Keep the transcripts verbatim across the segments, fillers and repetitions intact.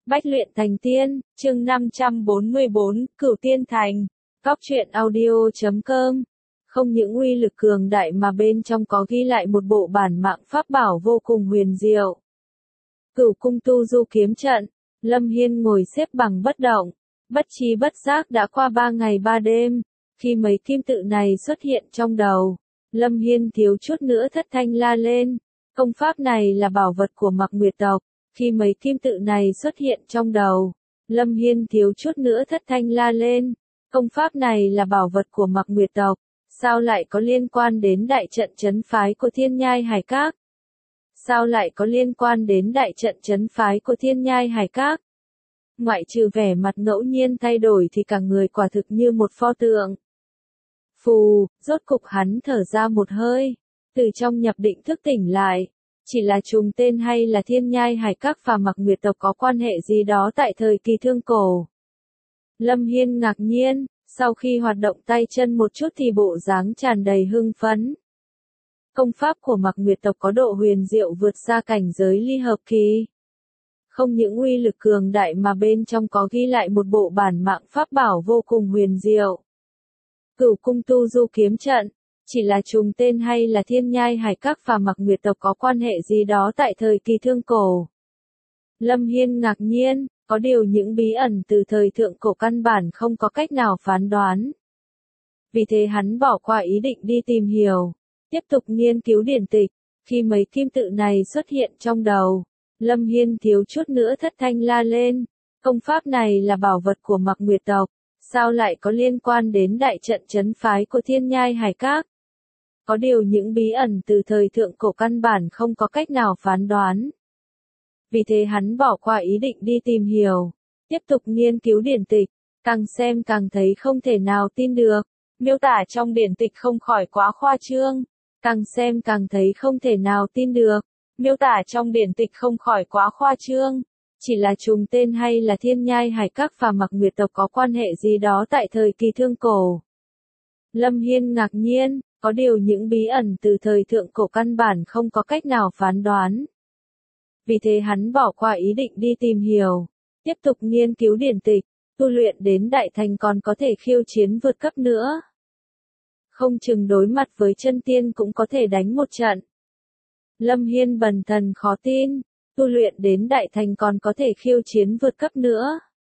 Bách luyện thành tiên, chương năm trăm bốn mươi bốn, Cửu Tiên Thành. Góc truyện audio chấm com. Không những uy lực cường đại mà bên trong có ghi lại một bộ bản mạng pháp bảo vô cùng huyền diệu. Cửu cung tu du kiếm trận. Lâm Hiên ngồi xếp bằng bất động, bất trí bất giác đã qua ba ngày ba đêm. Khi mấy kim tự này xuất hiện trong đầu, Lâm Hiên thiếu chút nữa thất thanh la lên. Công pháp này là bảo vật của Mạc Nguyệt tộc. Khi mấy kim tự này xuất hiện trong đầu, Lâm Hiên thiếu chút nữa thất thanh la lên. Công pháp này là bảo vật của Mạc Nguyệt tộc, sao lại có liên quan đến đại trận trấn phái của Thiên Nhai Hải Các? Sao lại có liên quan đến đại trận trấn phái của Thiên Nhai Hải Các? Ngoại trừ vẻ mặt ngẫu nhiên thay đổi thì cả người quả thực như một pho tượng. Phù, rốt cục hắn thở ra một hơi, từ trong nhập định thức tỉnh lại. Chỉ là trùng tên hay là Thiên Nhai Hải Các và Mạc Nguyệt tộc có quan hệ gì đó tại thời kỳ thương cổ? Lâm Hiên ngạc nhiên, sau khi hoạt động tay chân một chút thì bộ dáng tràn đầy hưng phấn. Công pháp của Mạc Nguyệt tộc có độ huyền diệu vượt xa cảnh giới ly hợp kỳ. Không những uy lực cường đại mà bên trong có ghi lại một bộ bản mạng pháp bảo vô cùng huyền diệu. Cửu cung tu du kiếm trận. Chỉ là trùng tên hay là Thiên Nhai Hải Các và Mạc Nguyệt tộc có quan hệ gì đó tại thời kỳ thương cổ? Lâm Hiên ngạc nhiên, có điều những bí ẩn từ thời thượng cổ căn bản không có cách nào phán đoán. Vì thế hắn bỏ qua ý định đi tìm hiểu, tiếp tục nghiên cứu điển tịch. Khi mấy kim tự này xuất hiện trong đầu, Lâm Hiên thiếu chút nữa thất thanh la lên. Công pháp này là bảo vật của Mạc Nguyệt tộc, sao lại có liên quan đến đại trận trấn phái của Thiên Nhai Hải Các? Có điều những bí ẩn từ thời thượng cổ căn bản không có cách nào phán đoán. Vì thế hắn bỏ qua ý định đi tìm hiểu, tiếp tục nghiên cứu điển tịch, càng xem càng thấy không thể nào tin được. Miêu tả trong điển tịch không khỏi quá khoa trương, càng xem càng thấy không thể nào tin được. Miêu tả trong điển tịch không khỏi quá khoa trương, chỉ là trùng tên hay là Thiên Nhai Hải Các và Mạc Nguyệt tộc có quan hệ gì đó tại thời kỳ thương cổ? Lâm Hiên ngạc nhiên. Có điều những bí ẩn từ thời thượng cổ căn bản không có cách nào phán đoán. Vì thế hắn bỏ qua ý định đi tìm hiểu, tiếp tục nghiên cứu điển tịch, tu luyện đến đại thành còn có thể khiêu chiến vượt cấp nữa. Không chừng đối mặt với chân tiên cũng có thể đánh một trận. Lâm Hiên bần thần khó tin, tu luyện đến đại thành còn có thể khiêu chiến vượt cấp nữa.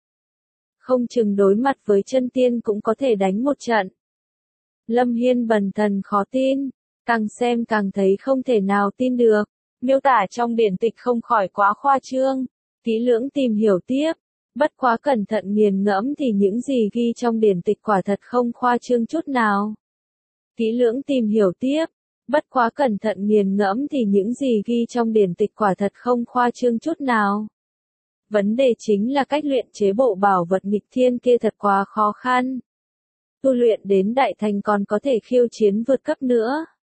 Không chừng đối mặt với chân tiên cũng có thể đánh một trận. Lâm Hiên bần thần khó tin, càng xem càng thấy không thể nào tin được. Miêu tả trong điển tịch không khỏi quá khoa trương, kỹ lưỡng tìm hiểu tiếp, bất quá cẩn thận nghiền ngẫm thì những gì ghi trong điển tịch quả thật không khoa trương chút nào. Kỹ lưỡng tìm hiểu tiếp, bất quá cẩn thận nghiền ngẫm thì những gì ghi trong điển tịch quả thật không khoa trương chút nào. Vấn đề chính là cách luyện chế bộ bảo vật nghịch thiên kia thật quá khó khăn. Tu luyện đến đại thành còn có thể khiêu chiến vượt cấp nữa.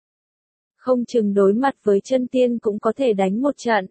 Không chừng đối mặt với chân tiên cũng có thể đánh một trận.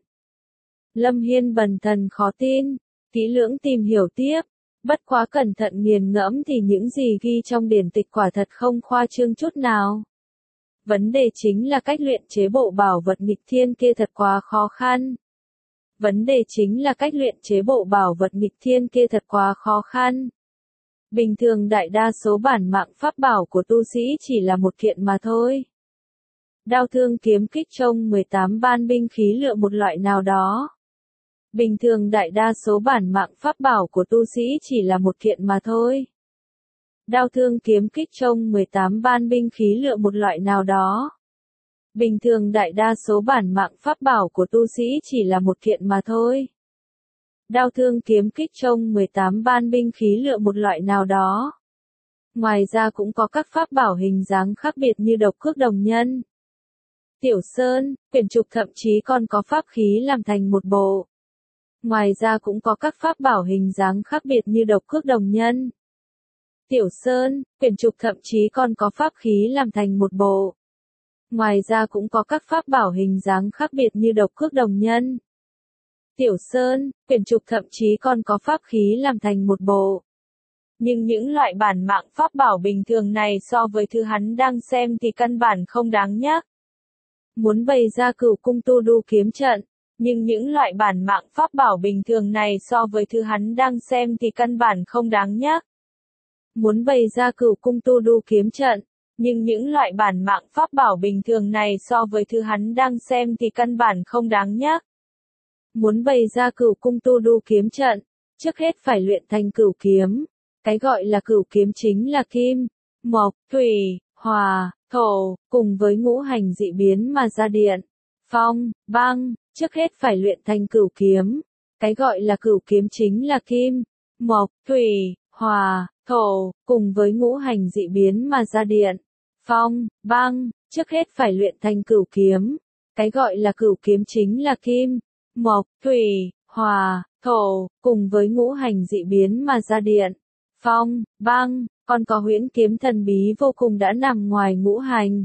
Lâm Hiên bần thần khó tin, kỹ lưỡng tìm hiểu tiếp, bất quá cẩn thận nghiền ngẫm thì những gì ghi trong điển tịch quả thật không khoa trương chút nào. Vấn đề chính là cách luyện chế bộ bảo vật nghịch thiên kia thật quá khó khăn. Vấn đề chính là cách luyện chế bộ bảo vật nghịch thiên kia thật quá khó khăn. Bình thường đại đa số bản mạng pháp bảo của tu sĩ chỉ là một kiện mà thôi. Đao thương kiếm kích trông mười tám ban binh khí lựa một loại nào đó. Bình thường đại đa số bản mạng pháp bảo của tu sĩ chỉ là một kiện mà thôi. Đao thương kiếm kích trông mười tám ban binh khí lựa một loại nào đó. Bình thường đại đa số bản mạng pháp bảo của tu sĩ chỉ là một kiện mà thôi. Đao thương kiếm kích trông mười tám ban binh khí lựa một loại nào đó. Ngoài ra cũng có các pháp bảo hình dáng khác biệt như độc cước đồng nhân, tiểu sơn, quyển trục, thậm chí còn có pháp khí làm thành một bộ. Ngoài ra cũng có các pháp bảo hình dáng khác biệt như độc cước đồng nhân, tiểu sơn, quyển trục, thậm chí còn có pháp khí làm thành một bộ. Ngoài ra cũng có các pháp bảo hình dáng khác biệt như độc cước đồng nhân, tiểu sơn, quyển trục, thậm chí còn có pháp khí làm thành một bộ. Nhưng những loại bản mạng pháp bảo bình thường này so với thứ hắn đang xem thì căn bản không đáng nhắc. Muốn bày ra cửu cung tu đu kiếm trận, Nhưng những loại bản mạng pháp bảo bình thường này so với thứ hắn đang xem thì căn bản không đáng nhắc. Muốn bày ra cửu cung tu đu kiếm trận, nhưng những loại bản mạng pháp bảo bình thường này so với thứ hắn đang xem thì căn bản không đáng nhắc. Muốn bày ra cửu cung tu đu kiếm trận, trước hết phải luyện thành cửu kiếm. Cái gọi là cửu kiếm chính là kim, mộc, thủy, hỏa, thổ, cùng với ngũ hành dị biến mà ra điện, phong, băng, trước hết phải luyện thành cửu kiếm. Cái gọi là cửu kiếm chính là kim, mộc, thủy, hỏa, thổ, cùng với ngũ hành dị biến mà ra điện, phong, băng, trước hết phải luyện thành cửu kiếm. Cái gọi là cửu kiếm chính là kim, mộc, thủy, hỏa, thổ, cùng với ngũ hành dị biến mà ra điện, phong, băng, còn có huyễn kiếm thần bí vô cùng đã nằm ngoài ngũ hành.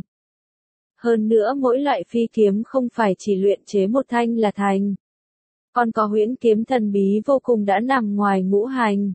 Hơn nữa mỗi loại phi kiếm không phải chỉ luyện chế một thanh là thành. Còn có huyễn kiếm thần bí vô cùng đã nằm ngoài ngũ hành.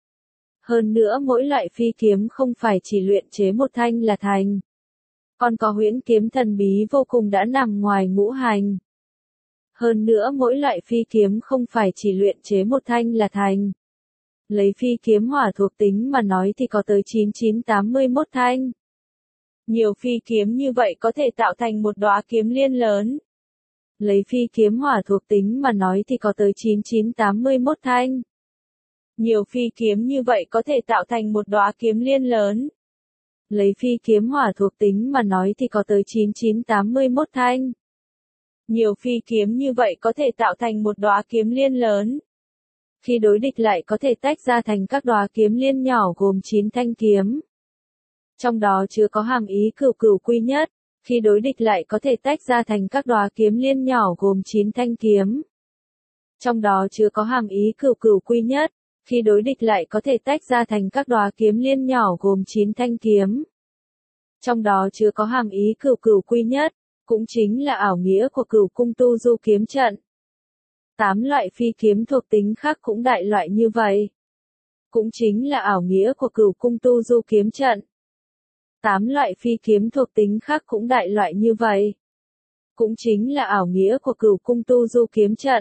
Hơn nữa mỗi loại phi kiếm không phải chỉ luyện chế một thanh là thành. Còn có huyễn kiếm thần bí vô cùng đã nằm ngoài ngũ hành. Hơn nữa mỗi loại phi kiếm không phải chỉ luyện chế một thanh là thành. Lấy phi kiếm hỏa thuộc tính mà nói thì có tới chín chín tám mươi mốt thanh. Nhiều phi kiếm như vậy có thể tạo thành một đóa kiếm liên lớn. Lấy phi kiếm hỏa thuộc tính mà nói thì có tới chín chín tám mươi mốt thanh. Nhiều phi kiếm như vậy có thể tạo thành một đóa kiếm liên lớn. Lấy phi kiếm hỏa thuộc tính mà nói thì có tới chín chín tám mươi mốt thanh. Nhiều phi kiếm như vậy có thể tạo thành một đóa kiếm liên lớn. Khi đối địch lại có thể tách ra thành các đóa kiếm liên nhỏ gồm chín thanh kiếm. Trong đó chứa có hàm ý cửu cửu quy nhất. Khi đối địch lại có thể tách ra thành các đóa kiếm liên nhỏ gồm chín thanh kiếm. Trong đó chứa có hàm ý cửu cửu quy nhất. Khi đối địch lại có thể tách ra thành các đóa kiếm liên nhỏ gồm chín thanh kiếm. Trong đó chứa có hàm ý cửu cửu quy nhất, cũng chính là ảo nghĩa của cửu cung tu du kiếm trận. Tám loại phi kiếm thuộc tính khác cũng đại loại như vậy. Cũng chính là ảo nghĩa của cửu cung tu du kiếm trận. Tám loại phi kiếm thuộc tính khác cũng đại loại như vậy. Cũng chính là ảo nghĩa của cửu cung tu du kiếm trận.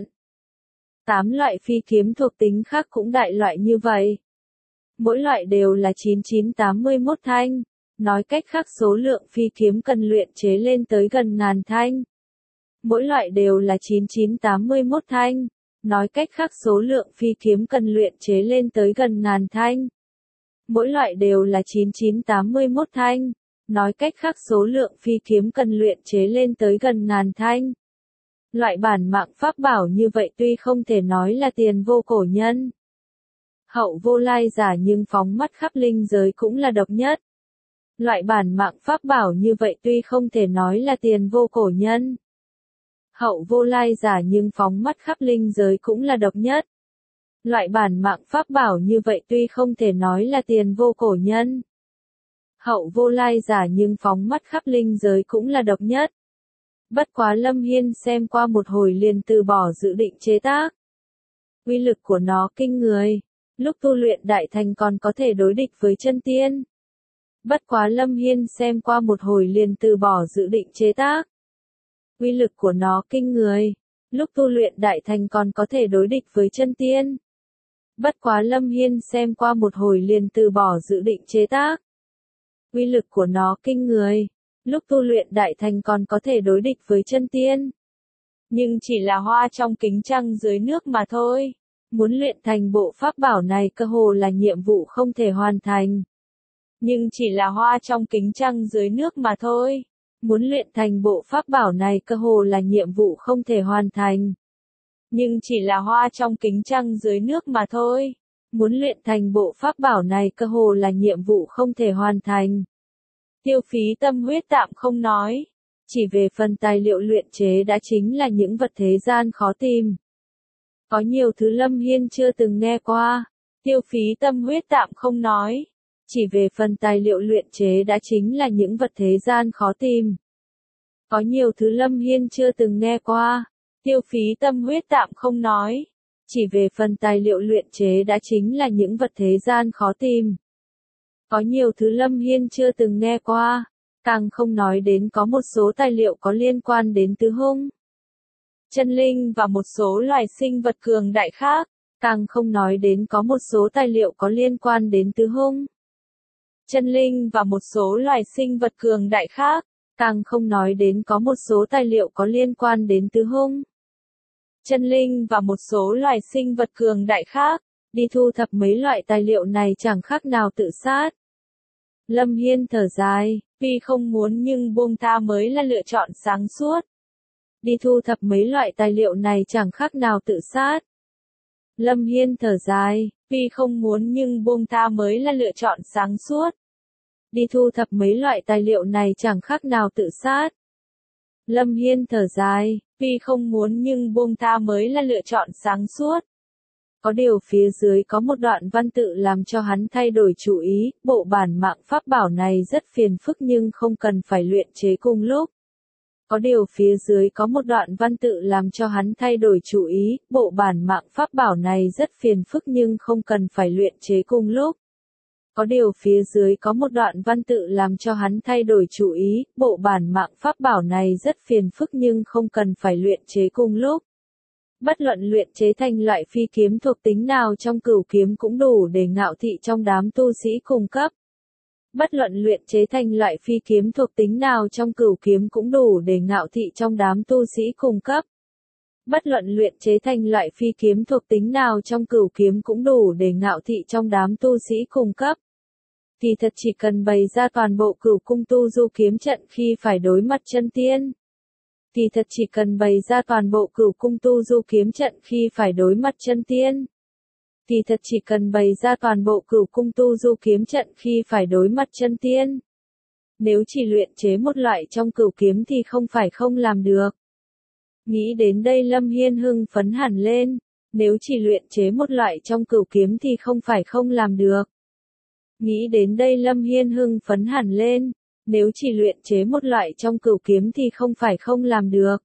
Tám loại phi kiếm thuộc tính khác cũng đại loại như vậy. Mỗi loại đều là chín chín tám mươi mốt thanh. Nói cách khác số lượng phi kiếm cần luyện chế lên tới gần ngàn thanh. Mỗi loại đều là chín chín tám mươi mốt thanh. Nói cách khác số lượng phi kiếm cần luyện chế lên tới gần ngàn thanh. Mỗi loại đều là chín chín tám mươi mốt thanh. Nói cách khác số lượng phi kiếm cần luyện chế lên tới gần ngàn thanh. Loại bản mạng pháp bảo như vậy tuy không thể nói là tiền vô cổ nhân, hậu vô lai giả nhưng phóng mắt khắp linh giới cũng là độc nhất. Loại bản mạng pháp bảo như vậy tuy không thể nói là tiền vô cổ nhân, hậu vô lai giả nhưng phóng mắt khắp linh giới cũng là độc nhất. Loại bản mạng pháp bảo như vậy tuy không thể nói là tiền vô cổ nhân, hậu vô lai giả nhưng phóng mắt khắp linh giới cũng là độc nhất. Bất quá Lâm Hiên xem qua một hồi liền từ bỏ dự định chế tác. Uy lực của nó kinh người, lúc tu luyện đại thành còn có thể đối địch với chân tiên. Bất quá Lâm Hiên xem qua một hồi liền từ bỏ dự định chế tác. Uy lực của nó kinh người, lúc tu luyện đại thành còn có thể đối địch với chân tiên. Bất quá Lâm Hiên xem qua một hồi liền từ bỏ dự định chế tác. Uy lực của nó kinh người, lúc tu luyện đại thành còn có thể đối địch với chân tiên. Nhưng chỉ là hoa trong kính trăng dưới nước mà thôi. Muốn luyện thành bộ pháp bảo này cơ hồ là nhiệm vụ không thể hoàn thành. Nhưng chỉ là hoa trong kính trăng dưới nước mà thôi. Muốn luyện thành bộ pháp bảo này cơ hồ là nhiệm vụ không thể hoàn thành. Nhưng chỉ là hoa trong kính trăng dưới nước mà thôi. Muốn luyện thành bộ pháp bảo này cơ hồ là nhiệm vụ không thể hoàn thành. Tiêu phí tâm huyết tạm không nói. Chỉ về phần tài liệu luyện chế đã chính là những vật thế gian khó tìm. Có nhiều thứ Lâm Hiên chưa từng nghe qua. Tiêu phí tâm huyết tạm không nói. Chỉ về phần tài liệu luyện chế đã chính là những vật thế gian khó tìm. Có nhiều thứ Lâm Hiên chưa từng nghe qua. Tiêu phí tâm huyết tạm không nói. Chỉ về phần tài liệu luyện chế đã chính là những vật thế gian khó tìm. Có nhiều thứ Lâm Hiên chưa từng nghe qua. Càng không nói đến có một số tài liệu có liên quan đến tứ hung. chân linh và một số loài sinh vật cường đại khác, càng không nói đến có một số tài liệu có liên quan đến tứ hung. Chân linh và một số loài sinh vật cường đại khác, càng không nói đến có một số tài liệu có liên quan đến tứ hung. Chân linh và một số loài sinh vật cường đại khác, đi thu thập mấy loại tài liệu này chẳng khác nào tự sát. Lâm Hiên thở dài, vì không muốn nhưng buông tha mới là lựa chọn sáng suốt. Đi thu thập mấy loại tài liệu này chẳng khác nào tự sát. Lâm Hiên thở dài, vì không muốn nhưng buông tha mới là lựa chọn sáng suốt. Đi thu thập mấy loại tài liệu này chẳng khác nào tự sát. Lâm Hiên thở dài, vì không muốn nhưng buông tha mới là lựa chọn sáng suốt. Có điều phía dưới có một đoạn văn tự làm cho hắn thay đổi chủ ý, bộ bản mạng pháp bảo này rất phiền phức nhưng không cần phải luyện chế cùng lúc. Có điều phía dưới có một đoạn văn tự làm cho hắn thay đổi chủ ý, bộ bản mạng pháp bảo này rất phiền phức nhưng không cần phải luyện chế cùng lúc. Có điều phía dưới có một đoạn văn tự làm cho hắn thay đổi chủ ý, bộ bản mạng pháp bảo này rất phiền phức nhưng không cần phải luyện chế cùng lúc. Bất luận luyện chế thành loại phi kiếm thuộc tính nào trong cửu kiếm cũng đủ để ngạo thị trong đám tu sĩ cùng cấp. Bất luận luyện chế thành loại phi kiếm thuộc tính nào trong cửu kiếm cũng đủ để ngạo thị trong đám tu sĩ cùng cấp. Bất luận luyện chế thành loại phi kiếm thuộc tính nào trong cửu kiếm cũng đủ để ngạo thị trong đám tu sĩ cùng cấp. Kỳ thật chỉ cần bày ra toàn bộ cửu cung tu du kiếm trận khi phải đối mặt chân tiên. Kỳ thật chỉ cần bày ra toàn bộ cửu cung tu du kiếm trận khi phải đối mặt chân tiên. Kỳ thật chỉ cần bày ra toàn bộ cửu cung tu du kiếm trận khi phải đối mặt chân tiên. Nếu chỉ luyện chế một loại trong cửu kiếm thì không phải không làm được. Nghĩ đến đây Lâm Hiên hưng phấn hẳn lên, nếu chỉ luyện chế một loại trong cửu kiếm thì không phải không làm được. Nghĩ đến đây Lâm Hiên hưng phấn hẳn lên, nếu chỉ luyện chế một loại trong cửu kiếm thì không phải không làm được.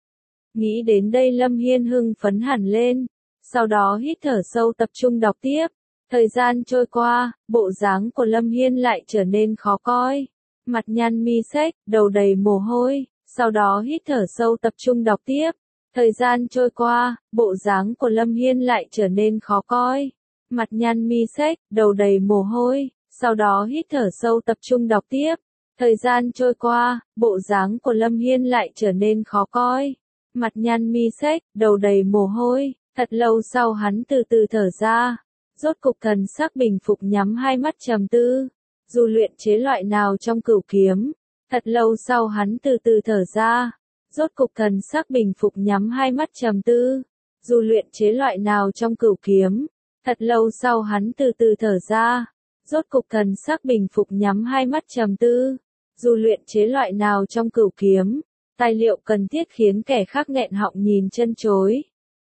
Nghĩ đến đây Lâm Hiên hưng phấn hẳn lên, sau đó hít thở sâu tập trung đọc tiếp. Thời gian trôi qua, bộ dáng của Lâm Hiên lại trở nên khó coi. Mặt nhăn mi xếch, đầu đầy mồ hôi, sau đó hít thở sâu tập trung đọc tiếp. Thời gian trôi qua, bộ dáng của Lâm Hiên lại trở nên khó coi. Mặt nhăn mi xếch, đầu đầy mồ hôi, sau đó hít thở sâu tập trung đọc tiếp. Thời gian trôi qua, bộ dáng của Lâm Hiên lại trở nên khó coi. Mặt nhăn mi xếch, đầu đầy mồ hôi, thật lâu sau hắn từ từ thở ra. Rốt cục thần sắc bình phục nhắm hai mắt trầm tư. Dù luyện chế loại nào trong cửu kiếm, thật lâu sau hắn từ từ thở ra. Rốt cục thần sắc bình phục nhắm hai mắt trầm tư. Dù luyện chế loại nào trong cửu kiếm, thật lâu sau hắn từ từ thở ra. Rốt cục thần sắc bình phục nhắm hai mắt trầm tư. Dù luyện chế loại nào trong cửu kiếm, tài liệu cần thiết khiến kẻ khác nghẹn họng nhìn chân chối.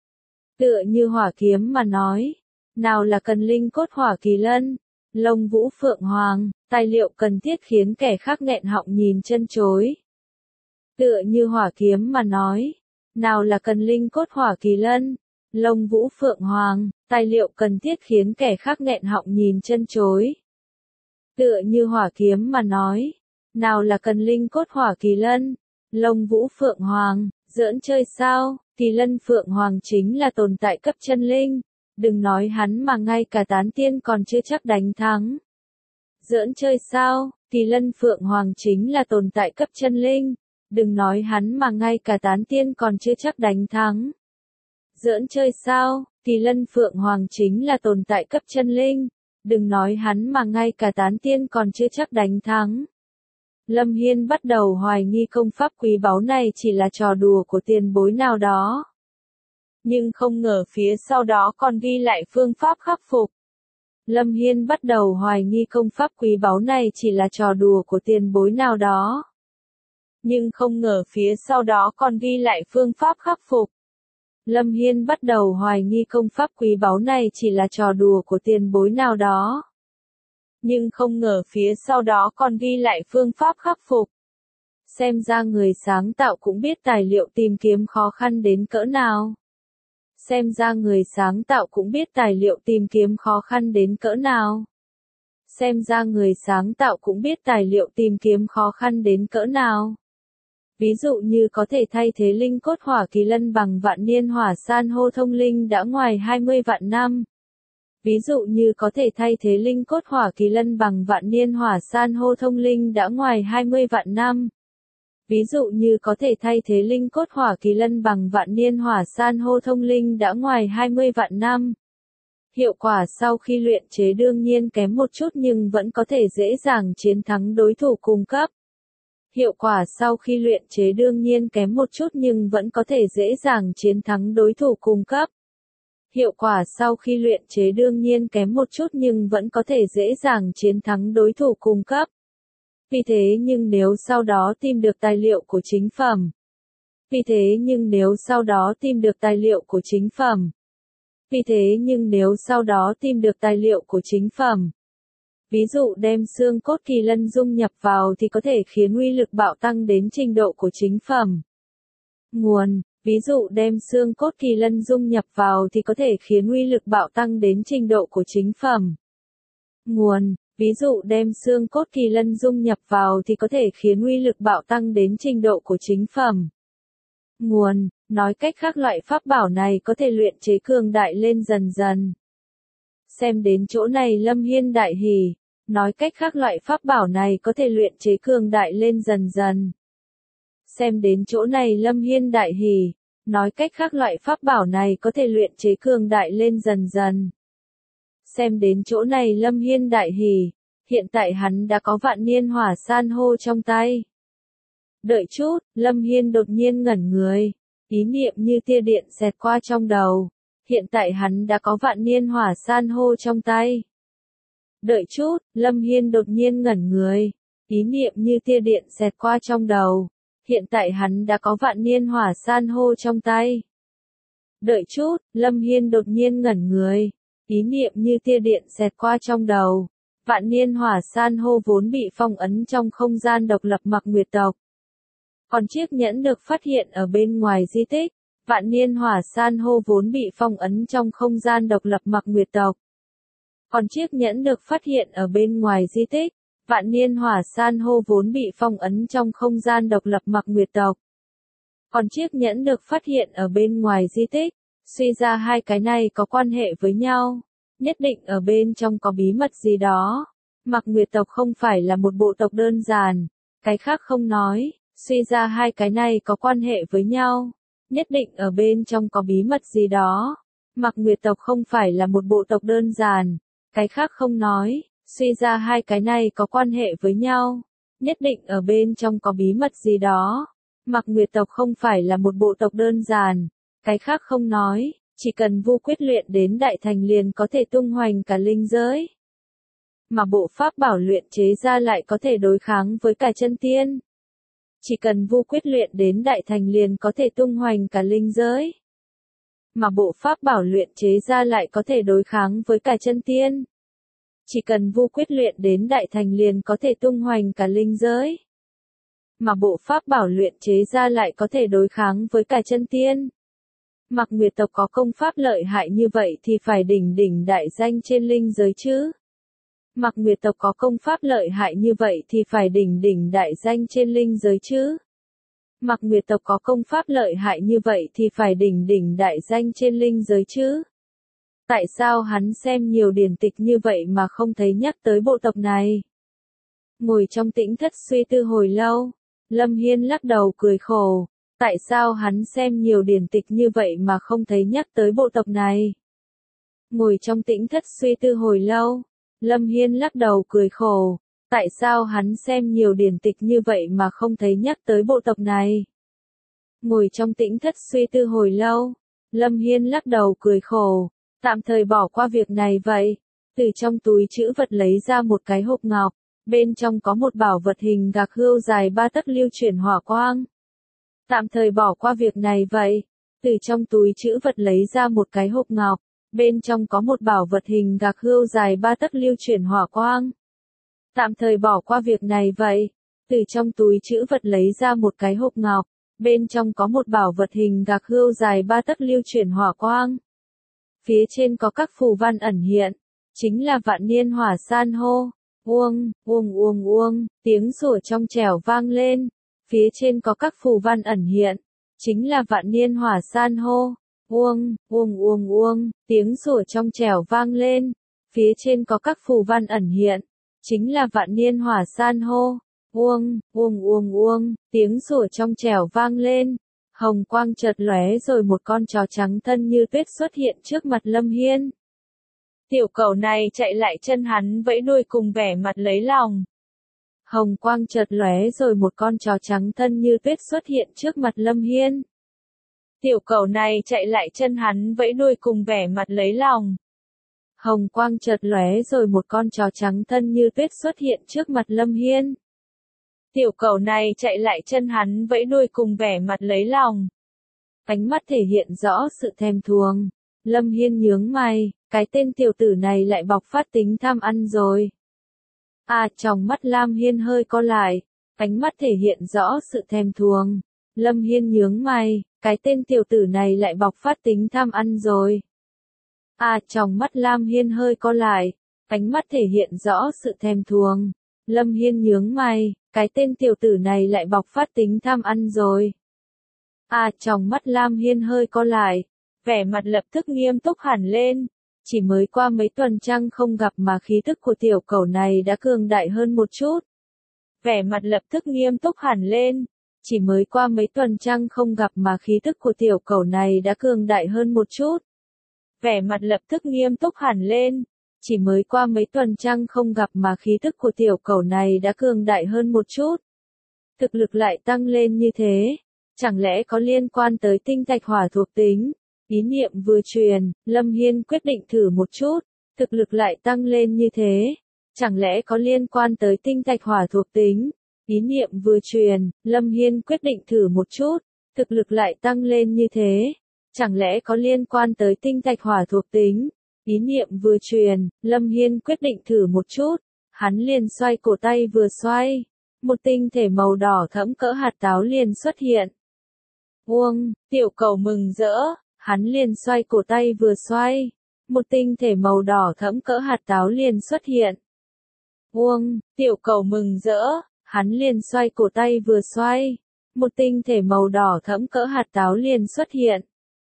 Tựa như hỏa kiếm mà nói, nào là cần linh cốt hỏa kỳ lân, lông vũ phượng hoàng, tài liệu cần thiết khiến kẻ khác nghẹn họng nhìn chân chối. Tựa như hỏa kiếm mà nói, nào là cần linh cốt hỏa kỳ lân, lông vũ phượng hoàng, tài liệu cần thiết khiến kẻ khác nghẹn họng nhìn chân chối. Tựa như hỏa kiếm mà nói, nào là cần linh cốt hỏa kỳ lân, lông vũ phượng hoàng, giỡn chơi sao, kỳ lân phượng hoàng chính là tồn tại cấp chân linh, đừng nói hắn mà ngay cả tán tiên còn chưa chắc đánh thắng. Giỡn chơi sao, kỳ lân phượng hoàng chính là tồn tại cấp chân linh, đừng nói hắn mà ngay cả tán tiên còn chưa chắc đánh thắng. Giỡn chơi sao, kỳ lân phượng hoàng chính là tồn tại cấp chân linh, đừng nói hắn mà ngay cả tán tiên còn chưa chắc đánh thắng. Lâm Hiên bắt đầu hoài nghi công pháp quý báu này chỉ là trò đùa của tiền bối nào đó. Nhưng không ngờ phía sau đó còn ghi lại phương pháp khắc phục. Lâm Hiên bắt đầu hoài nghi công pháp quý báu này chỉ là trò đùa của tiền bối nào đó. Nhưng không ngờ phía sau đó còn ghi lại phương pháp khắc phục. Lâm Hiên bắt đầu hoài nghi công pháp quý báu này chỉ là trò đùa của tiền bối nào đó. Nhưng không ngờ phía sau đó còn ghi lại phương pháp khắc phục. Xem ra người sáng tạo cũng biết tài liệu tìm kiếm khó khăn đến cỡ nào. Xem ra người sáng tạo cũng biết tài liệu tìm kiếm khó khăn đến cỡ nào. Xem ra người sáng tạo cũng biết tài liệu tìm kiếm khó khăn đến cỡ nào. Ví dụ như có thể thay thế linh cốt hỏa kỳ lân bằng vạn niên hỏa san hô thông linh đã ngoài hai mươi vạn năm. Ví dụ như có thể thay thế linh cốt hỏa kỳ lân bằng vạn niên hỏa san hô thông linh đã ngoài hai mươi vạn năm. Ví dụ như có thể thay thế linh cốt hỏa kỳ lân bằng vạn niên hỏa san hô thông linh đã ngoài hai mươi vạn năm. Hiệu quả sau khi luyện chế đương nhiên kém một chút nhưng vẫn có thể dễ dàng chiến thắng đối thủ cùng cấp. Hiệu quả sau khi luyện chế đương nhiên kém một chút nhưng vẫn có thể dễ dàng chiến thắng đối thủ cùng cấp. Hiệu quả sau khi luyện chế đương nhiên kém một chút nhưng vẫn có thể dễ dàng chiến thắng đối thủ cùng cấp. Vì thế nhưng nếu sau đó tìm được tài liệu của chính phẩm. Vì thế nhưng nếu sau đó tìm được tài liệu của chính phẩm. Vì thế nhưng nếu sau đó tìm được tài liệu của chính phẩm. Ví dụ đem xương cốt kỳ lân dung nhập vào thì có thể khiến uy lực bạo tăng đến trình độ của chính phẩm. Nguồn. Ví dụ đem xương cốt kỳ lân dung nhập vào thì có thể khiến uy lực bạo tăng đến trình độ của chính phẩm. Nguồn. Ví dụ đem xương cốt kỳ lân dung nhập vào thì có thể khiến uy lực bạo tăng đến trình độ của chính phẩm. Nguồn. Nói cách khác loại pháp bảo này có thể luyện chế cường đại lên dần dần. Xem đến chỗ này Lâm Hiên đại hỉ. Nói cách khác loại pháp bảo này có thể luyện chế cường đại lên dần dần. Xem đến chỗ này Lâm Hiên đại hỉ. Nói cách khác loại pháp bảo này có thể luyện chế cường đại lên dần dần. Xem đến chỗ này Lâm Hiên đại hỉ. Hiện tại hắn đã có vạn niên hỏa san hô trong tay. Đợi chút, Lâm Hiên đột nhiên ngẩn người. Ý niệm như tia điện xẹt qua trong đầu. Hiện tại hắn đã có vạn niên hỏa san hô trong tay. Đợi chút, Lâm Hiên đột nhiên ngẩn người. Ý niệm như tia điện xẹt qua trong đầu. Hiện tại hắn đã có vạn niên hỏa san hô trong tay. Đợi chút, Lâm Hiên đột nhiên ngẩn người. Ý niệm như tia điện xẹt qua trong đầu. Vạn niên hỏa san hô vốn bị phong ấn trong không gian độc lập Mặc Nguyệt tộc. Còn chiếc nhẫn được phát hiện ở bên ngoài di tích. Vạn niên hỏa san hô vốn bị phong ấn trong không gian độc lập Mặc Nguyệt tộc. Còn chiếc nhẫn được phát hiện ở bên ngoài di tích. Vạn niên hỏa san hô vốn bị phong ấn trong không gian độc lập Mặc Nguyệt tộc. Còn chiếc nhẫn được phát hiện ở bên ngoài di tích. Suy ra hai cái này có quan hệ với nhau. Nhất định ở bên trong có bí mật gì đó. Mặc Nguyệt tộc không phải là một bộ tộc đơn giản. Cái khác không nói. Suy ra hai cái này có quan hệ với nhau. Nhất định ở bên trong có bí mật gì đó. Mặc Nguyệt tộc không phải là một bộ tộc đơn giản. Cái khác không nói. Suy ra hai cái này có quan hệ với nhau. Nhất định ở bên trong có bí mật gì đó. Mặc Nguyệt tộc không phải là một bộ tộc đơn giản. Cái khác không nói. Chỉ cần Vu quyết luyện đến đại thành liền có thể tung hoành cả linh giới. Mà bộ pháp bảo luyện chế ra lại có thể đối kháng với cả chân tiên. Chỉ cần Vu quyết luyện đến đại thành liền có thể tung hoành cả linh giới. Mà bộ pháp bảo luyện chế ra lại có thể đối kháng với cả chân tiên. Chỉ cần Vu quyết luyện đến đại thành liền có thể tung hoành cả linh giới. Mà bộ pháp bảo luyện chế ra lại có thể đối kháng với cả chân tiên. Mặc Nguyệt tộc có công pháp lợi hại như vậy thì phải đỉnh đỉnh đại danh trên linh giới chứ. Mặc Nguyệt tộc có công pháp lợi hại như vậy thì phải đỉnh đỉnh đại danh trên linh giới chứ. Mặc Nguyệt tộc có công pháp lợi hại như vậy thì phải đỉnh đỉnh đại danh trên linh giới chứ. Tại sao hắn xem nhiều điển tịch như vậy mà không thấy nhắc tới bộ tộc này? Ngồi trong tĩnh thất suy tư hồi lâu, Lâm Hiên lắc đầu cười khổ. Tại sao hắn xem nhiều điển tịch như vậy mà không thấy nhắc tới bộ tộc này? Ngồi trong tĩnh thất suy tư hồi lâu, Lâm Hiên lắc đầu cười khổ. Tại sao hắn xem nhiều điển tịch như vậy mà không thấy nhắc tới bộ tộc này? Ngồi trong tĩnh thất suy tư hồi lâu, Lâm Hiên lắc đầu cười khổ. Tạm thời bỏ qua việc này vậy. Từ trong túi trữ vật lấy ra một cái hộp ngọc. Bên trong có một bảo vật hình gạc hươu dài ba tấc lưu chuyển hỏa quang. Tạm thời bỏ qua việc này vậy. Từ trong túi trữ vật lấy ra một cái hộp ngọc. Bên trong có một bảo vật hình gạc hươu dài ba tấc lưu chuyển hỏa quang. Tạm thời bỏ qua việc này vậy. Từ trong túi trữ vật lấy ra một cái hộp ngọc. Bên trong có một bảo vật hình gạc hươu dài ba tấc lưu chuyển hỏa quang. Phía trên có các phù văn ẩn hiện. Chính là vạn niên hỏa san hô. Uông, uông uông uông, tiếng sủa trong trẻo vang lên. phía trên có các phù văn ẩn hiện, chính là vạn niên hỏa san hô. Uông, uông uông uông, tiếng sủa trong trẻo vang lên, phía trên có các phù văn ẩn hiện, chính là vạn niên hỏa san hô. Uông, uông uông uông, tiếng sủa trong trẻo vang lên, hồng quang chợt lóe rồi một con chó trắng thân như tuyết xuất hiện trước mặt Lâm Hiên. Tiểu cẩu này chạy lại chân hắn vẫy đuôi cùng vẻ mặt lấy lòng. Hồng quang chợt lóe rồi một con chó trắng thân như tuyết xuất hiện trước mặt Lâm Hiên. Tiểu cẩu này chạy lại chân hắn vẫy đuôi cùng vẻ mặt lấy lòng. Hồng quang chợt lóe rồi một con chó trắng thân như tuyết xuất hiện trước mặt Lâm Hiên. Tiểu cẩu này chạy lại chân hắn vẫy đuôi cùng vẻ mặt lấy lòng. Ánh mắt thể hiện rõ sự thèm thuồng. Lâm Hiên nhướng mày, cái tên tiểu tử này lại bộc phát tính tham ăn rồi. À, trong mắt Lam Hiên hơi co lại, ánh mắt thể hiện rõ sự thèm thuồng. Lâm Hiên nhướng mày, cái tên tiểu tử này lại bộc phát tính tham ăn rồi. À, trong mắt Lam Hiên hơi co lại, ánh mắt thể hiện rõ sự thèm thuồng. Lâm Hiên nhướng mày, cái tên tiểu tử này lại bộc phát tính tham ăn rồi. À, trong mắt Lam Hiên hơi co lại, vẻ mặt lập tức nghiêm túc hẳn lên. Chỉ mới qua mấy tuần trăng không gặp mà khí tức của tiểu cẩu này đã cường đại hơn một chút. Vẻ mặt lập tức nghiêm túc hẳn lên. Chỉ mới qua mấy tuần trăng không gặp mà khí tức của tiểu cẩu này đã cường đại hơn một chút. Vẻ mặt lập tức nghiêm túc hẳn lên. Chỉ mới qua mấy tuần trăng không gặp mà khí tức của tiểu cẩu này đã cường đại hơn một chút. Thực lực lại tăng lên như thế. Chẳng lẽ có liên quan tới tinh thạch hỏa thuộc tính? Ý niệm vừa truyền, Lâm Hiên quyết định thử một chút. Thực lực lại tăng lên như thế. Chẳng lẽ có liên quan tới tinh thạch hỏa thuộc tính? Ý niệm vừa truyền, Lâm Hiên quyết định thử một chút. Thực lực lại tăng lên như thế. Chẳng lẽ có liên quan tới tinh thạch hỏa thuộc tính? Ý niệm vừa truyền, Lâm Hiên quyết định thử một chút. Hắn liền xoay cổ tay vừa xoay. Một tinh thể màu đỏ thẫm cỡ hạt táo liền xuất hiện. Uông, tiểu cẩu mừng rỡ. Hắn liền xoay cổ tay vừa xoay. Một tinh thể màu đỏ thẫm cỡ hạt táo liền xuất hiện. Uông, tiểu cẩu mừng rỡ. Hắn liền xoay cổ tay vừa xoay. Một tinh thể màu đỏ thẫm cỡ hạt táo liền xuất hiện.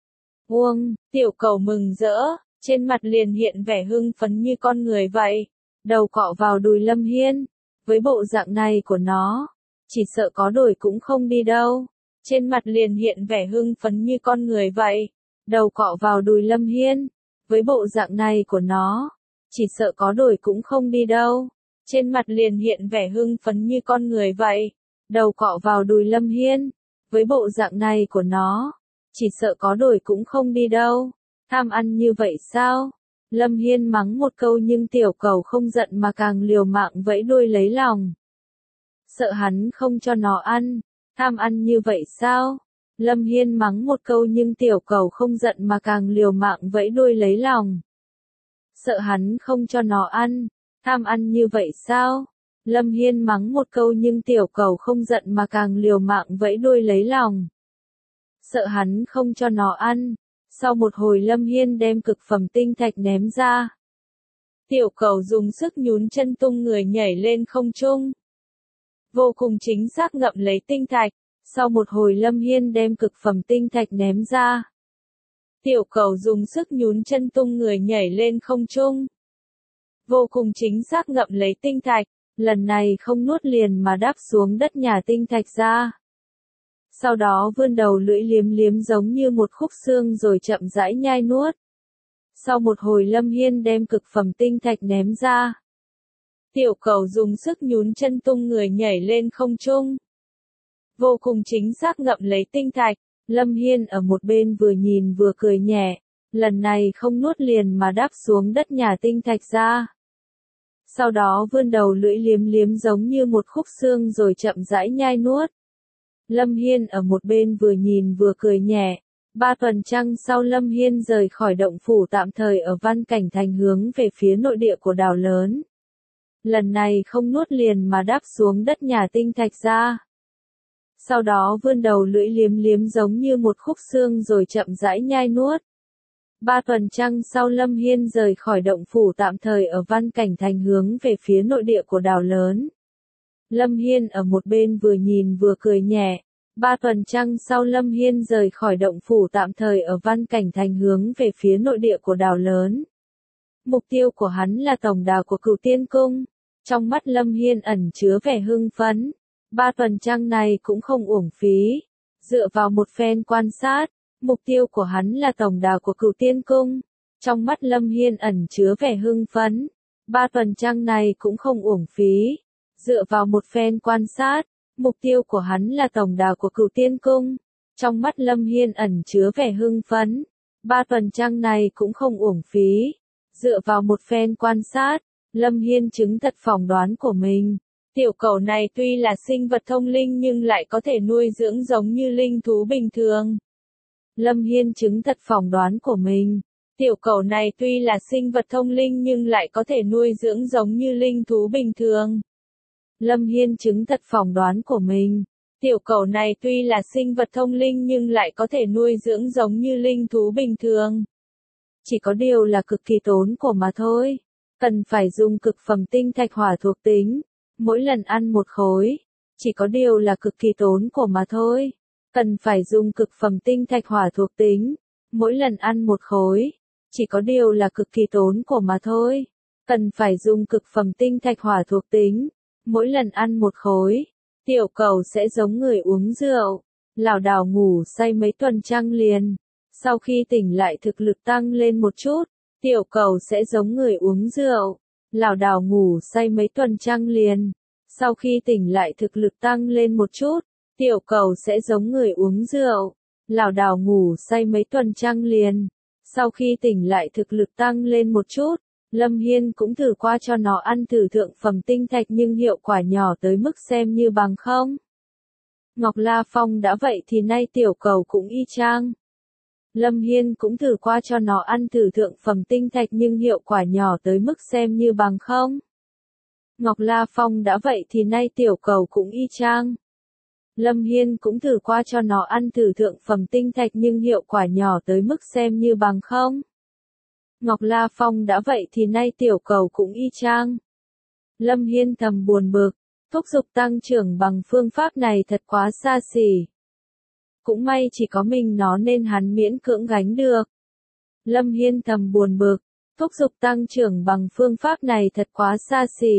Uông, tiểu cẩu mừng rỡ. Trên mặt liền hiện vẻ hưng phấn như con người vậy. Đầu cọ vào đùi Lâm Hiên. Với bộ dạng này của nó, chỉ sợ có đổi cũng không đi đâu. Trên mặt liền hiện vẻ hưng phấn như con người vậy. Đầu cọ vào đùi Lâm Hiên. Với bộ dạng này của nó, chỉ sợ có đổi cũng không đi đâu. Trên mặt liền hiện vẻ hưng phấn như con người vậy. Đầu cọ vào đùi Lâm Hiên. Với bộ dạng này của nó, chỉ sợ có đổi cũng không đi đâu. Tham ăn như vậy sao? Lâm Hiên mắng một câu nhưng tiểu cẩu không giận mà càng liều mạng vẫy đuôi lấy lòng. Sợ hắn không cho nó ăn. Tham ăn như vậy sao? Lâm Hiên mắng một câu nhưng tiểu cẩu không giận mà càng liều mạng vẫy đuôi lấy lòng. Sợ hắn không cho nó ăn. Tham ăn như vậy sao? Lâm Hiên mắng một câu nhưng tiểu cẩu không giận mà càng liều mạng vẫy đuôi lấy lòng. Sợ hắn không cho nó ăn. Sau một hồi Lâm Hiên đem cực phẩm tinh thạch ném ra. Tiểu cẩu dùng sức nhún chân tung người nhảy lên không trung. Vô cùng chính xác ngậm lấy tinh thạch. Sau một hồi Lâm Hiên đem cực phẩm tinh thạch ném ra. Tiểu cẩu dùng sức nhún chân tung người nhảy lên không trung. Vô cùng chính xác ngậm lấy tinh thạch. Lần này không nuốt liền mà đáp xuống đất nhà tinh thạch ra. Sau đó vươn đầu lưỡi liếm liếm giống như một khúc xương rồi chậm rãi nhai nuốt. Sau một hồi Lâm Hiên đem cực phẩm tinh thạch ném ra. Tiểu cẩu dùng sức nhún chân tung người nhảy lên không trung. Vô cùng chính xác ngậm lấy tinh thạch. Lâm Hiên ở một bên vừa nhìn vừa cười nhẹ. Lần này không nuốt liền mà đáp xuống đất nhà tinh thạch ra. Sau đó vươn đầu lưỡi liếm liếm giống như một khúc xương rồi chậm rãi nhai nuốt. Lâm Hiên ở một bên vừa nhìn vừa cười nhẹ. Ba tuần trăng sau Lâm Hiên rời khỏi động phủ tạm thời ở Văn Cảnh Thành hướng về phía nội địa của đảo lớn. Lần này không nuốt liền mà đáp xuống đất nhà tinh thạch ra. Sau đó vươn đầu lưỡi liếm liếm giống như một khúc xương rồi chậm rãi nhai nuốt. Ba tuần trăng sau Lâm Hiên rời khỏi động phủ tạm thời ở Văn Cảnh Thành hướng về phía nội địa của đảo lớn. Lâm Hiên ở một bên vừa nhìn vừa cười nhẹ. Ba tuần trăng sau Lâm Hiên rời khỏi động phủ tạm thời ở Văn Cảnh Thành hướng về phía nội địa của đảo lớn. Mục tiêu của hắn là tổng đảo của Cửu Tiên Cung. Trong mắt Lâm Hiên ẩn chứa vẻ hưng phấn. Ba tuần trăng này cũng không uổng phí. Dựa vào một phen quan sát, mục tiêu của hắn là tổng đảo của Cửu Tiên Cung. Trong mắt Lâm Hiên ẩn chứa vẻ hưng phấn. Ba tuần trăng này cũng không uổng phí. Dựa vào một phen quan sát, mục tiêu của hắn là tổng đảo của Cửu Tiên Cung. Trong mắt Lâm Hiên ẩn chứa vẻ hưng phấn. Ba tuần trăng này cũng không uổng phí. Dựa vào một phen quan sát, Lâm Hiên chứng thật phỏng đoán của mình. Tiểu cẩu này tuy là sinh vật thông linh nhưng lại có thể nuôi dưỡng giống như linh thú bình thường. Lâm Hiên chứng thật phỏng đoán của mình. Tiểu cẩu này tuy là sinh vật thông linh nhưng lại có thể nuôi dưỡng giống như linh thú bình thường. Lâm Hiên chứng thật phỏng đoán của mình. Tiểu cẩu này tuy là sinh vật thông linh nhưng lại có thể nuôi dưỡng giống như linh thú bình thường. Chỉ có điều là cực kỳ tốn của mà thôi. Cần phải dùng cực phẩm tinh thạch hỏa thuộc tính. Mỗi lần ăn một khối. Chỉ có điều là cực kỳ tốn của mà thôi. Cần phải dùng cực phẩm tinh thạch hỏa thuộc tính. Mỗi lần ăn một khối. Chỉ có điều là cực kỳ tốn của mà thôi. Cần phải dùng cực phẩm tinh thạch hỏa thuộc tính. Mỗi lần ăn một khối. Tiểu cẩu sẽ giống người uống rượu. Lảo đảo ngủ say mấy tuần trăng liền. Sau khi tỉnh lại thực lực tăng lên một chút. Tiểu cẩu sẽ giống người uống rượu. Lảo đảo ngủ say mấy tuần trăng liền. Sau khi tỉnh lại thực lực tăng lên một chút. Tiểu cẩu sẽ giống người uống rượu. Lảo đảo ngủ say mấy tuần trăng liền. Sau khi tỉnh lại thực lực tăng lên một chút. Lâm Hiên cũng thử qua cho nó ăn thử thượng phẩm tinh thạch nhưng hiệu quả nhỏ tới mức xem như bằng không. Ngọc La Phong đã vậy thì nay tiểu cẩu cũng y chang. Lâm Hiên cũng thử qua cho nó ăn thử thượng phẩm tinh thạch nhưng hiệu quả nhỏ tới mức xem như bằng không. Ngọc La Phong đã vậy thì nay tiểu cẩu cũng y chang. Lâm Hiên cũng thử qua cho nó ăn thử thượng phẩm tinh thạch nhưng hiệu quả nhỏ tới mức xem như bằng không. Ngọc La Phong đã vậy thì nay tiểu cẩu cũng y chang. Lâm Hiên thầm buồn bực, thúc giục tăng trưởng bằng phương pháp này thật quá xa xỉ. Cũng may chỉ có mình nó nên hắn miễn cưỡng gánh được. Lâm Hiên thầm buồn bực, thúc giục tăng trưởng bằng phương pháp này thật quá xa xỉ.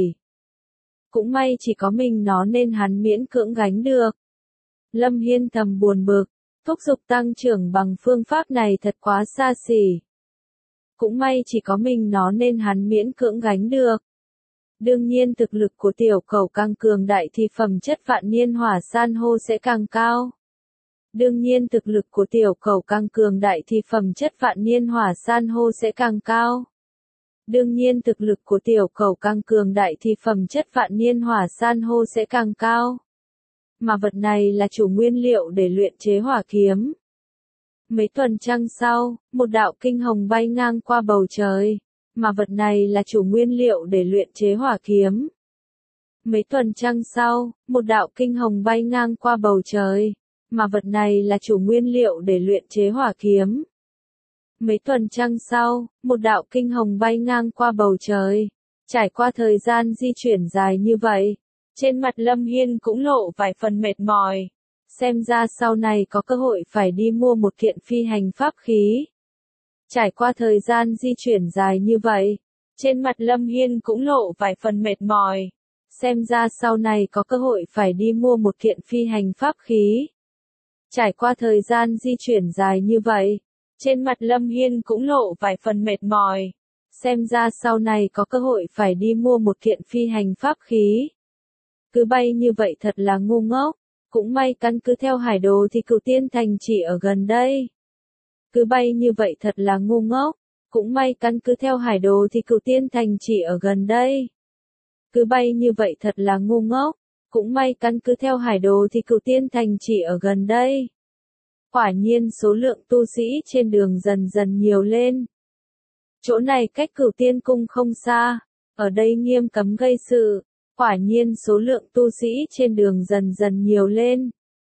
Cũng may chỉ có mình nó nên hắn miễn cưỡng gánh được. Lâm Hiên thầm buồn bực, thúc giục tăng trưởng bằng phương pháp này thật quá xa xỉ. Cũng may chỉ có mình nó nên hắn miễn cưỡng gánh được. Đương nhiên thực lực của tiểu cẩu càng cường đại thì phẩm chất vạn niên hỏa san hô sẽ càng cao. Đương nhiên thực lực của tiểu cẩu càng cường đại thì phẩm chất vạn niên hỏa san hô sẽ càng cao. Đương nhiên thực lực của tiểu cẩu càng cường đại thì phẩm chất vạn niên hỏa san hô sẽ càng cao. Mà vật này là chủ nguyên liệu để luyện chế hỏa kiếm. Mấy tuần trăng sau, một đạo kinh hồng bay ngang qua bầu trời. Mà vật này là chủ nguyên liệu để luyện chế hỏa kiếm. Mấy tuần trăng sau, một đạo kinh hồng bay ngang qua bầu trời. Mà vật này là chủ nguyên liệu để luyện chế hỏa kiếm. Mấy tuần trăng sau, một đạo kinh hồng bay ngang qua bầu trời. Trải qua thời gian di chuyển dài như vậy, trên mặt Lâm Hiên cũng lộ vài phần mệt mỏi. Xem ra sau này có cơ hội phải đi mua một kiện phi hành pháp khí. Trải qua thời gian di chuyển dài như vậy, trên mặt Lâm Hiên cũng lộ vài phần mệt mỏi. Xem ra sau này có cơ hội phải đi mua một kiện phi hành pháp khí. Trải qua thời gian di chuyển dài như vậy, trên mặt Lâm Hiên cũng lộ vài phần mệt mỏi. Xem ra sau này có cơ hội phải đi mua một kiện phi hành pháp khí. Cứ bay như vậy thật là ngu ngốc. Cũng may căn cứ theo hải đồ thì Cửu Tiên Thành chỉ ở gần đây. Cứ bay như vậy thật là ngu ngốc. Cũng may căn cứ theo hải đồ thì Cửu Tiên Thành chỉ ở gần đây. Cứ bay như vậy thật là ngu ngốc. Cũng may căn cứ theo hải đồ thì Cửu Tiên Thành chỉ ở gần đây. Quả nhiên số lượng tu sĩ trên đường dần dần nhiều lên. Chỗ này cách Cửu Tiên Cung không xa. Ở đây nghiêm cấm gây sự. Quả nhiên số lượng tu sĩ trên đường dần dần nhiều lên.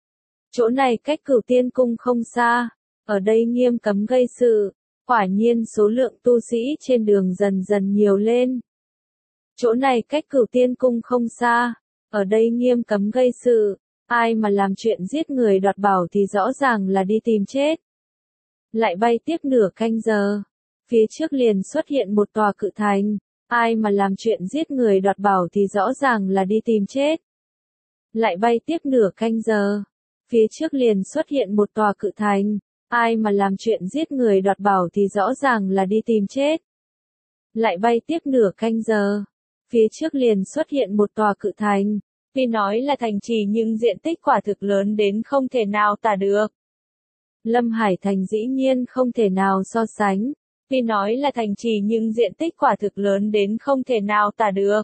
Chỗ này cách Cửu Tiên Cung không xa. Ở đây nghiêm cấm gây sự. Quả nhiên số lượng tu sĩ trên đường dần dần nhiều lên. Chỗ này cách Cửu Tiên Cung không xa. Ở đây nghiêm cấm gây sự, ai mà làm chuyện giết người đoạt bảo thì rõ ràng là đi tìm chết. Lại bay tiếp nửa canh giờ, phía trước liền xuất hiện một tòa cự thành, ai mà làm chuyện giết người đoạt bảo thì rõ ràng là đi tìm chết. Lại bay tiếp nửa canh giờ, phía trước liền xuất hiện một tòa cự thành, ai mà làm chuyện giết người đoạt bảo thì rõ ràng là đi tìm chết. Lại bay tiếp nửa canh giờ, phía trước liền xuất hiện một tòa cự thành, tuy nói là thành trì nhưng diện tích quả thực lớn đến không thể nào tả được. Lâm Hải Thành dĩ nhiên không thể nào so sánh, tuy nói là thành trì nhưng diện tích quả thực lớn đến không thể nào tả được.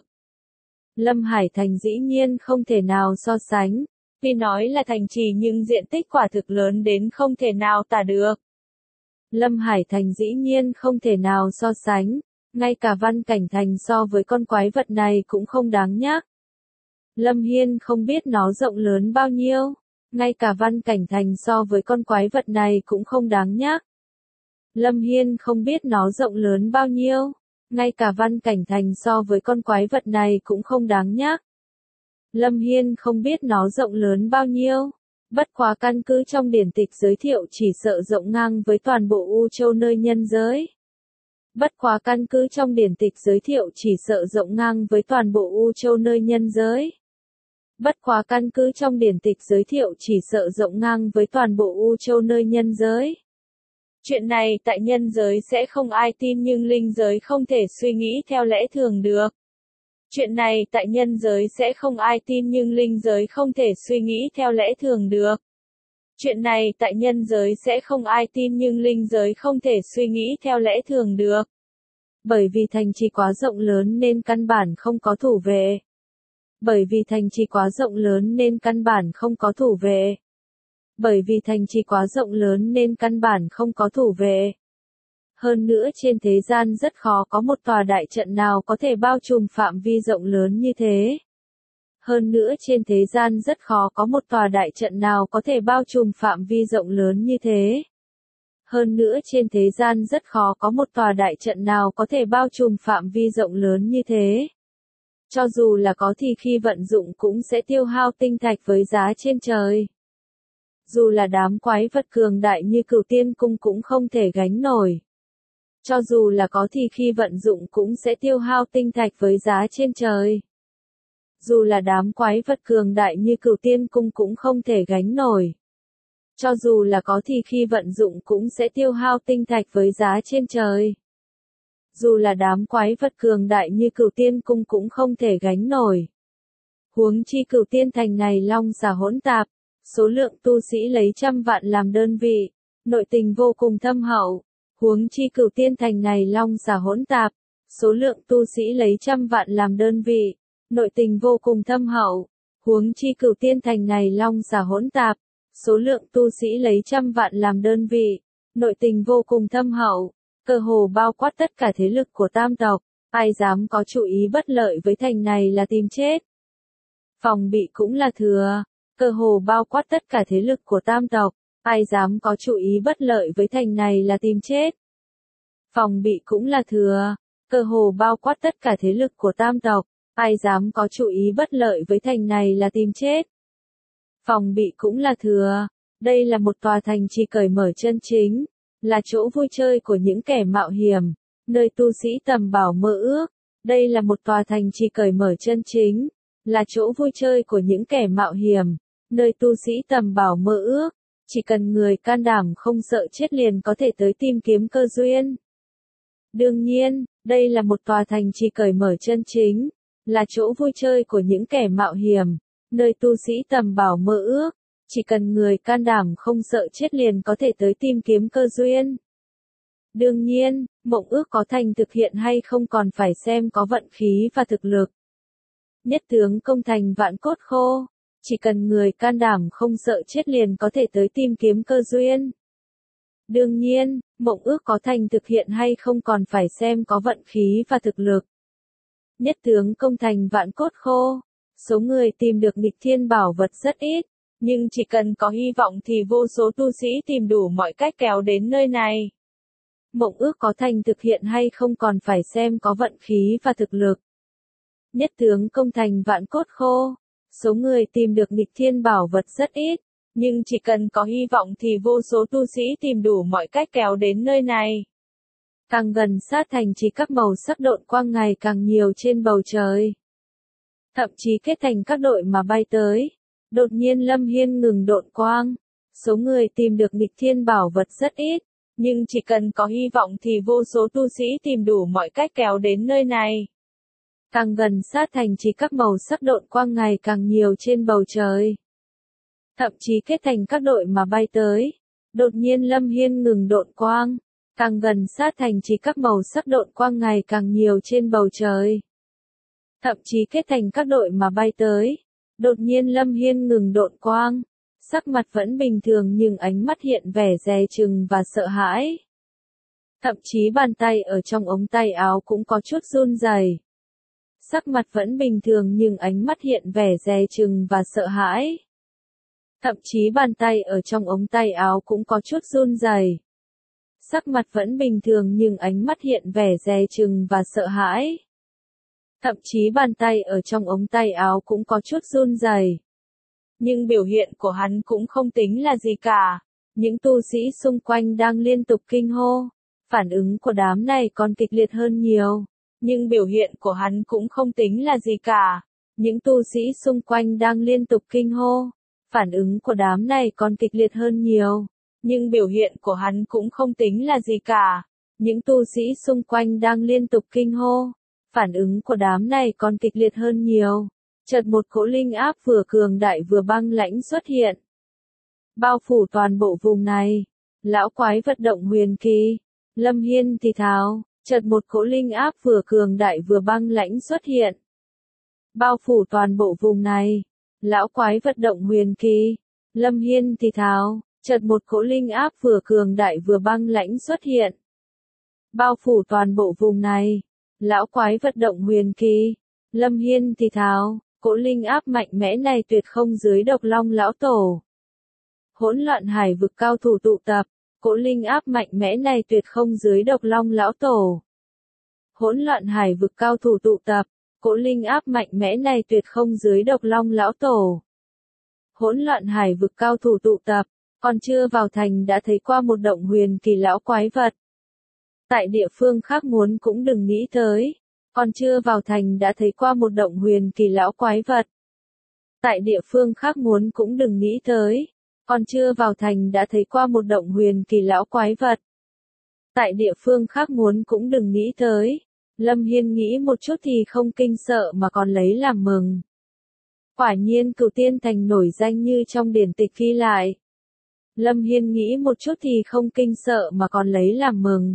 Lâm Hải Thành dĩ nhiên không thể nào so sánh, tuy nói là thành trì nhưng diện tích quả thực lớn đến không thể nào tả được. Lâm Hải Thành dĩ nhiên không thể nào so sánh, ngay cả Văn Cảnh Thành so với con quái vật này cũng không đáng nhắc. Lâm Hiên không biết nó rộng lớn bao nhiêu, ngay cả Văn Cảnh Thành so với con quái vật này cũng không đáng nhắc. Lâm Hiên không biết nó rộng lớn bao nhiêu, ngay cả Văn Cảnh Thành so với con quái vật này cũng không đáng nhắc. Lâm Hiên không biết nó rộng lớn bao nhiêu, bất quá căn cứ trong điển tịch giới thiệu chỉ sợ rộng ngang với toàn bộ U Châu nơi nhân giới. Bất quá căn cứ trong điển tịch giới thiệu chỉ sợ rộng ngang với toàn bộ U Châu nơi nhân giới. Bất quá căn cứ trong điển tịch giới thiệu chỉ sợ rộng ngang với toàn bộ U Châu nơi nhân giới. Chuyện này tại nhân giới sẽ không ai tin nhưng linh giới không thể suy nghĩ theo lẽ thường được. Chuyện này tại nhân giới sẽ không ai tin nhưng linh giới không thể suy nghĩ theo lẽ thường được. Chuyện này tại nhân giới sẽ không ai tin nhưng linh giới không thể suy nghĩ theo lẽ thường được. Bởi vì thành trì quá rộng lớn nên căn bản không có thủ vệ. Bởi vì thành trì quá rộng lớn nên căn bản không có thủ vệ. Bởi vì thành trì quá rộng lớn nên căn bản không có thủ vệ. Hơn nữa trên thế gian rất khó có một tòa đại trận nào có thể bao trùm phạm vi rộng lớn như thế. Hơn nữa trên thế gian rất khó có một tòa đại trận nào có thể bao trùm phạm vi rộng lớn như thế. Hơn nữa trên thế gian rất khó có một tòa đại trận nào có thể bao trùm phạm vi rộng lớn như thế. Cho dù là có thì khi vận dụng cũng sẽ tiêu hao tinh thạch với giá trên trời. Dù là đám quái vật cường đại như Cửu Tiên Cung cũng không thể gánh nổi. Cho dù là có thì khi vận dụng cũng sẽ tiêu hao tinh thạch với giá trên trời. Dù là đám quái vật cường đại như Cửu Tiên Cung cũng không thể gánh nổi. Cho dù là có thì khi vận dụng cũng sẽ tiêu hao tinh thạch với giá trên trời. Dù là đám quái vật cường đại như Cửu Tiên Cung cũng không thể gánh nổi. Huống chi Cửu Tiên Thành này long xà hỗn tạp, số lượng tu sĩ lấy trăm vạn làm đơn vị, nội tình vô cùng thâm hậu. Huống chi Cửu Tiên Thành này long xà hỗn tạp, số lượng tu sĩ lấy trăm vạn làm đơn vị, nội tình vô cùng thâm hậu. Huống chi Cửu Tiên Thành này long xà hỗn tạp, số lượng tu sĩ lấy trăm vạn làm đơn vị, nội tình vô cùng thâm hậu, cơ hồ bao quát tất cả thế lực của tam tộc, ai dám có chủ ý bất lợi với thành này là tìm chết. Phòng bị cũng là thừa, cơ hồ bao quát tất cả thế lực của tam tộc, ai dám có chủ ý bất lợi với thành này là tìm chết. Phòng bị cũng là thừa, cơ hồ bao quát tất cả thế lực của tam tộc, ai dám có chủ ý bất lợi với thành này là tìm chết. Phòng bị cũng là thừa, đây là một tòa thành trì cởi mở chân chính, là chỗ vui chơi của những kẻ mạo hiểm, nơi tu sĩ tầm bảo mơ ước. Đây là một tòa thành trì cởi mở chân chính, là chỗ vui chơi của những kẻ mạo hiểm, nơi tu sĩ tầm bảo mơ ước. Chỉ cần người can đảm không sợ chết liền có thể tới tìm kiếm cơ duyên. Đương nhiên, đây là một tòa thành trì cởi mở chân chính, là chỗ vui chơi của những kẻ mạo hiểm, nơi tu sĩ tầm bảo mơ ước. Chỉ cần người can đảm không sợ chết liền có thể tới tìm kiếm cơ duyên. Đương nhiên, mộng ước có thành thực hiện hay không còn phải xem có vận khí và thực lực. Nhất tướng công thành vạn cốt khô. Chỉ cần người can đảm không sợ chết liền có thể tới tìm kiếm cơ duyên. Đương nhiên, mộng ước có thành thực hiện hay không còn phải xem có vận khí và thực lực. Nhất tướng công thành vạn cốt khô. Số người tìm được nghịch thiên bảo vật rất ít, nhưng chỉ cần có hy vọng thì vô số tu sĩ tìm đủ mọi cách kéo đến nơi này. Mộng ước có thành thực hiện hay không còn phải xem có vận khí và thực lực. Nhất tướng công thành vạn cốt khô. Số người tìm được nghịch thiên bảo vật rất ít, nhưng chỉ cần có hy vọng thì vô số tu sĩ tìm đủ mọi cách kéo đến nơi này. Càng gần sát thành trì các màu sắc độn quang ngày càng nhiều trên bầu trời. Thậm chí kết thành các đội mà bay tới. Đột nhiên Lâm Hiên ngừng độn quang. Số người tìm được nghịch thiên bảo vật rất ít, nhưng chỉ cần có hy vọng thì vô số tu sĩ tìm đủ mọi cách kéo đến nơi này. Càng gần sát thành trì các màu sắc độn quang ngày càng nhiều trên bầu trời. Thậm chí kết thành các đội mà bay tới. Đột nhiên Lâm Hiên ngừng độn quang. Càng gần sát thành trì các màu sắc độn quang ngày càng nhiều trên bầu trời. Thậm chí kết thành các đội mà bay tới. Đột nhiên Lâm Hiên ngừng độn quang. Sắc mặt vẫn bình thường nhưng ánh mắt hiện vẻ dè chừng và sợ hãi. Thậm chí bàn tay ở trong ống tay áo cũng có chút run rẩy. Sắc mặt vẫn bình thường nhưng ánh mắt hiện vẻ dè chừng và sợ hãi. Thậm chí bàn tay ở trong ống tay áo cũng có chút run rẩy. Sắc mặt vẫn bình thường nhưng ánh mắt hiện vẻ dè chừng và sợ hãi. Thậm chí bàn tay ở trong ống tay áo cũng có chút run rẩy. Nhưng biểu hiện của hắn cũng không tính là gì cả. Những tu sĩ xung quanh đang liên tục kinh hô. Phản ứng của đám này còn kịch liệt hơn nhiều. Nhưng biểu hiện của hắn cũng không tính là gì cả. Những tu sĩ xung quanh đang liên tục kinh hô. Phản ứng của đám này còn kịch liệt hơn nhiều. Nhưng biểu hiện của hắn cũng không tính là gì cả. Những tu sĩ xung quanh đang liên tục kinh hô. Phản ứng của đám này còn kịch liệt hơn nhiều. Chợt một cỗ linh áp vừa cường đại vừa băng lãnh xuất hiện. Bao phủ toàn bộ vùng này. Lão quái vật động huyền kỳ. Lâm Hiên thì thào. Chợt một cỗ linh áp vừa cường đại vừa băng lãnh xuất hiện. Bao phủ toàn bộ vùng này. Lão quái vật động huyền kỳ. Lâm Hiên thì thào. Chợt một cỗ linh áp vừa cường đại vừa băng lãnh xuất hiện. Bao phủ toàn bộ vùng này. Lão quái vật động huyền kỳ. Lâm Hiên thì thào. Cỗ linh áp mạnh mẽ này tuyệt không dưới độc long lão tổ. Hỗn loạn hải vực cao thủ tụ tập. Cỗ linh áp mạnh mẽ này tuyệt không dưới độc long lão tổ. Hỗn loạn hải vực cao thủ tụ tập. Cỗ linh áp mạnh mẽ này tuyệt không dưới độc long lão tổ. Hỗn loạn hải vực cao thủ tụ tập. Còn chưa vào thành đã thấy qua một động huyền kỳ lão quái vật. Tại địa phương khác muốn cũng đừng nghĩ tới. Còn chưa vào thành đã thấy qua một động huyền kỳ lão quái vật. Tại địa phương khác muốn cũng đừng nghĩ tới. Còn chưa vào thành đã thấy qua một động huyền kỳ lão quái vật. Tại địa phương khác muốn cũng đừng nghĩ tới. Lâm Hiên nghĩ một chút thì không kinh sợ mà còn lấy làm mừng. Quả nhiên Cửu Tiên Thành nổi danh như trong điển tịch ghi lại. Lâm Hiên nghĩ một chút thì không kinh sợ mà còn lấy làm mừng.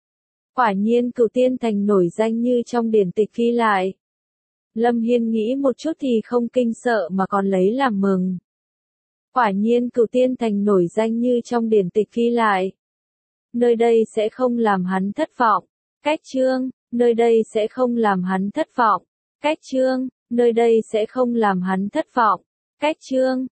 Quả nhiên Cửu Tiên Thành nổi danh như trong điển tịch ghi lại. Lâm Hiên nghĩ một chút thì không kinh sợ mà còn lấy làm mừng. Quả nhiên Cửu Tiên Thành nổi danh như trong điển tịch ghi lại. Nơi đây sẽ không làm hắn thất vọng. Cách chương, nơi đây sẽ không làm hắn thất vọng. Cách chương, nơi đây sẽ không làm hắn thất vọng. Cách chương.